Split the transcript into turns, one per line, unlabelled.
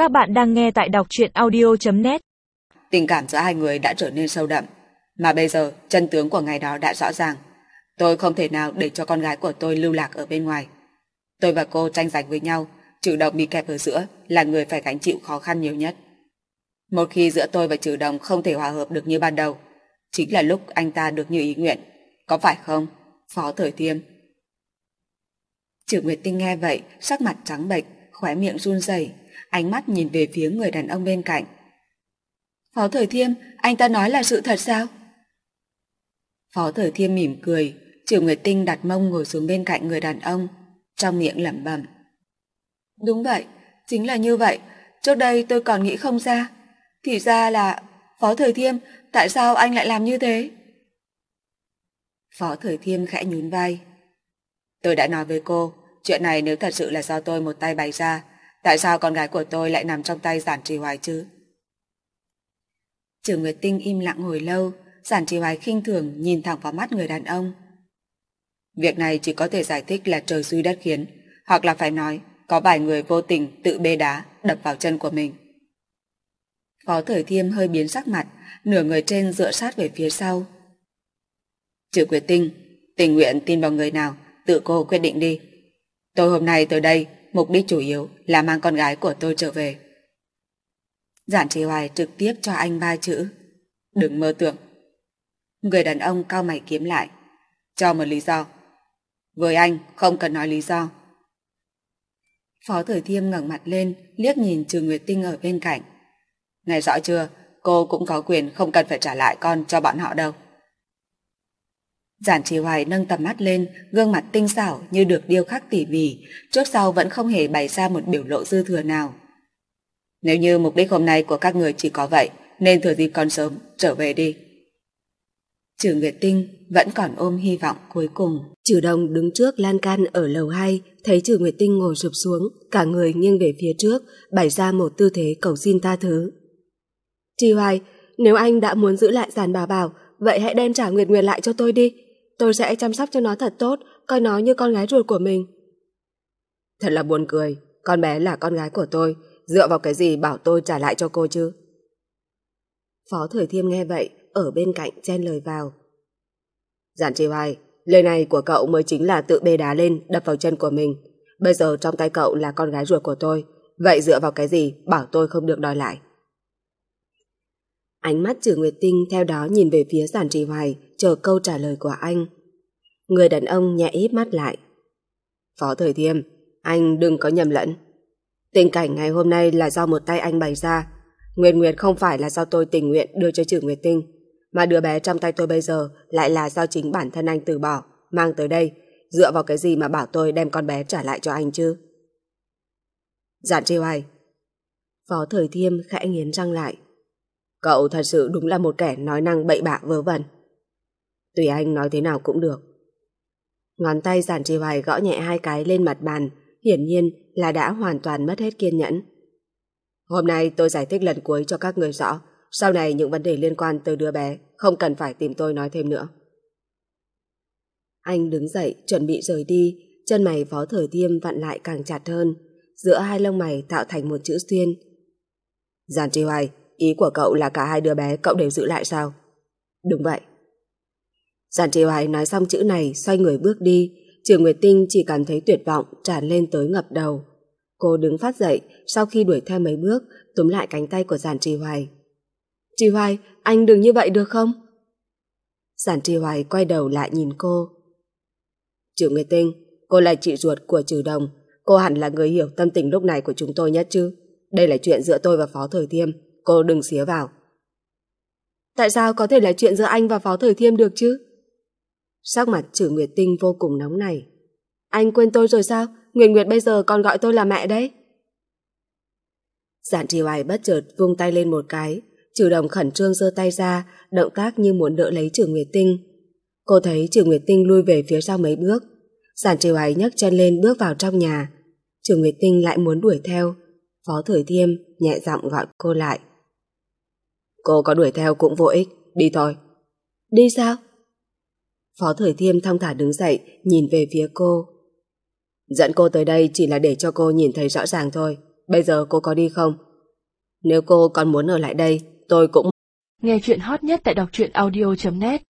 Các bạn đang nghe tại đọc truyện audio.net.
Tình cảm giữa hai người đã trở nên sâu đậm, mà bây giờ chân tướng của ngày đó đã rõ ràng. Tôi không thể nào để cho con gái của tôi lưu lạc ở bên ngoài. Tôi và cô tranh giành với nhau, Trừ Đồng bị kẹp ở giữa là người phải gánh chịu khó khăn nhiều nhất. Một khi giữa tôi và Trừ Đồng không thể hòa hợp được như ban đầu, chính là lúc anh ta được như ý nguyện. Có phải không, Phó Thời Thiêm? Trừ Nguyệt Tinh nghe vậy, sắc mặt trắng bệch, khóe miệng run rẩy, ánh mắt nhìn về phía người đàn ông bên cạnh. Phó Thời Thiêm, anh ta nói là sự thật sao? Phó Thời Thiêm mỉm cười, Trừ Nguyệt Tinh đặt mông ngồi xuống bên cạnh người đàn ông, trong miệng lẩm bẩm. Đúng vậy, chính là như vậy. Trước đây tôi còn nghĩ không ra. Thì ra là... Phó Thời Thiêm, tại sao anh lại làm như thế? Phó Thời Thiêm khẽ nhún vai. Tôi đã nói với cô, chuyện này nếu thật sự là do tôi một tay bày ra, tại sao con gái của tôi lại nằm trong tay Giản Trì Hoài chứ? Trừ Nguyệt Tinh im lặng hồi lâu, Giản Trì Hoài khinh thường nhìn thẳng vào mắt người đàn ông. Việc này chỉ có thể giải thích là trời xui đất khiến, hoặc là phải nói có vài người vô tình tự bê đá đập vào chân của mình. Phó Thời Thiêm hơi biến sắc mặt, nửa người trên dựa sát về phía sau. Trừ Nguyệt Tinh, tình nguyện tin vào người nào, tự cô quyết định đi. Tôi hôm nay tới đây, mục đích chủ yếu là mang con gái của tôi trở về. Giản Trì Hoài trực tiếp cho anh 3 chữ. Đừng mơ tưởng. Người đàn ông cau mày kiếm lại. Cho một lý do. Với anh không cần nói lý do. Phó Thời Thiêm ngẩng mặt lên, liếc nhìn Trừ Nguyệt Tinh ở bên cạnh. Nghe rõ chưa, cô cũng có quyền không cần phải trả lại con cho bọn họ đâu. Giản Trì Hoài nâng tầm mắt lên, gương mặt tinh xảo như được điêu khắc tỉ mỉ, trước sau vẫn không hề bày ra một biểu lộ dư thừa nào. Nếu như mục đích hôm nay của các người chỉ có vậy, nên thừa dịp còn sớm, trở về đi. Trừ Nguyệt Tinh vẫn còn ôm hy vọng cuối cùng. Trừ Đồng đứng trước lan can ở lầu 2, thấy Trừ Nguyệt Tinh ngồi sụp xuống, cả người nghiêng về phía trước, bày ra một tư thế cầu xin tha thứ. Trì Hoài, nếu anh đã muốn giữ lại Giản Bảo Bảo, vậy hãy đem trả Nguyệt Nguyệt lại cho tôi đi. Tôi sẽ chăm sóc cho nó thật tốt, coi nó như con gái ruột của mình. Thật là buồn cười, con bé là con gái của tôi, dựa vào cái gì bảo tôi trả lại cho cô chứ? Phó Thời Thiêm nghe vậy, ở bên cạnh chen lời vào. Giản Trì Hoài, lời này của cậu mới chính là tự bê đá lên, đập vào chân của mình. Bây giờ trong tay cậu là con gái ruột của tôi, vậy dựa vào cái gì bảo tôi không được đòi lại? Ánh mắt Trừ Nguyệt Tinh theo đó nhìn về phía Giản Trì Hoài, chờ câu trả lời của anh. Người đàn ông nhẹ híp mắt lại. Phó Thời Thiêm, anh đừng có nhầm lẫn. Tình cảnh ngày hôm nay là do một tay anh bày ra. Nguyệt Nguyệt không phải là do tôi tình nguyện đưa cho Trừ Nguyệt Tinh, mà đứa bé trong tay tôi bây giờ lại là do chính bản thân anh từ bỏ, mang tới đây. Dựa vào cái gì mà bảo tôi đem con bé trả lại cho anh chứ? Giản Trì Hoài. Phó Thời Thiêm khẽ nghiến răng lại. Cậu thật sự đúng là một kẻ nói năng bậy bạ vớ vẩn. Tùy anh nói thế nào cũng được. Ngón tay Giản Trì Hoài gõ nhẹ 2 cái lên mặt bàn, hiển nhiên là đã hoàn toàn mất hết kiên nhẫn. Hôm nay tôi giải thích lần cuối cho các người rõ, sau này những vấn đề liên quan tới đứa bé không cần phải tìm tôi nói thêm nữa. Anh đứng dậy chuẩn bị rời đi, chân mày Phó Thời Thiêm vặn lại càng chặt hơn, giữa hai lông mày tạo thành một chữ xuyên. Giản Trì Hoài, ý của cậu là cả 2 đứa bé cậu đều giữ lại sao? Đúng vậy. Giản Trì Hoài nói xong chữ này, xoay người bước đi. Trừ Nguyệt Tinh chỉ cảm thấy tuyệt vọng tràn lên tới ngập đầu. Cô đứng phát dậy, sau khi đuổi theo mấy bước, túm lại cánh tay của Giản Trì Hoài. Trì Hoài, anh đừng như vậy được không? Giản Trì Hoài quay đầu lại nhìn cô. Trừ Nguyệt Tinh, cô là chị ruột của Trừ Đồng, cô hẳn là người hiểu tâm tình lúc này của chúng tôi nhất chứ. Đây là chuyện giữa tôi và Phó Thời Thiêm, cô đừng xía vào. Tại sao có thể là chuyện giữa anh và Phó Thời Thiêm được chứ? Sắc mặt Trừ Nguyệt Tinh vô cùng nóng nảy. Anh quên tôi rồi sao? Nguyệt Nguyệt bây giờ còn gọi tôi là mẹ đấy. Giản Trì Hoài bất chợt vung tay lên một cái, Trừ Đồng khẩn trương giơ tay ra, động tác như muốn đỡ lấy Trừ Nguyệt Tinh. Cô thấy Trừ Nguyệt Tinh lui về phía sau mấy bước. Giản Trì Hoài nhấc chân lên bước vào trong nhà. Trừ Nguyệt Tinh lại muốn đuổi theo. Phó Thời Thiêm nhẹ giọng gọi cô lại. Cô có đuổi theo cũng vô ích, đi thôi. Đi sao? Phó Thời Thiêm thong thả đứng dậy, nhìn về phía cô. Dẫn cô tới đây chỉ là để cho cô nhìn thấy rõ ràng thôi. Bây giờ cô có đi không? Nếu cô còn muốn ở lại đây, tôi cũng...
Nghe chuyện hot nhất tại đọc truyện audio.net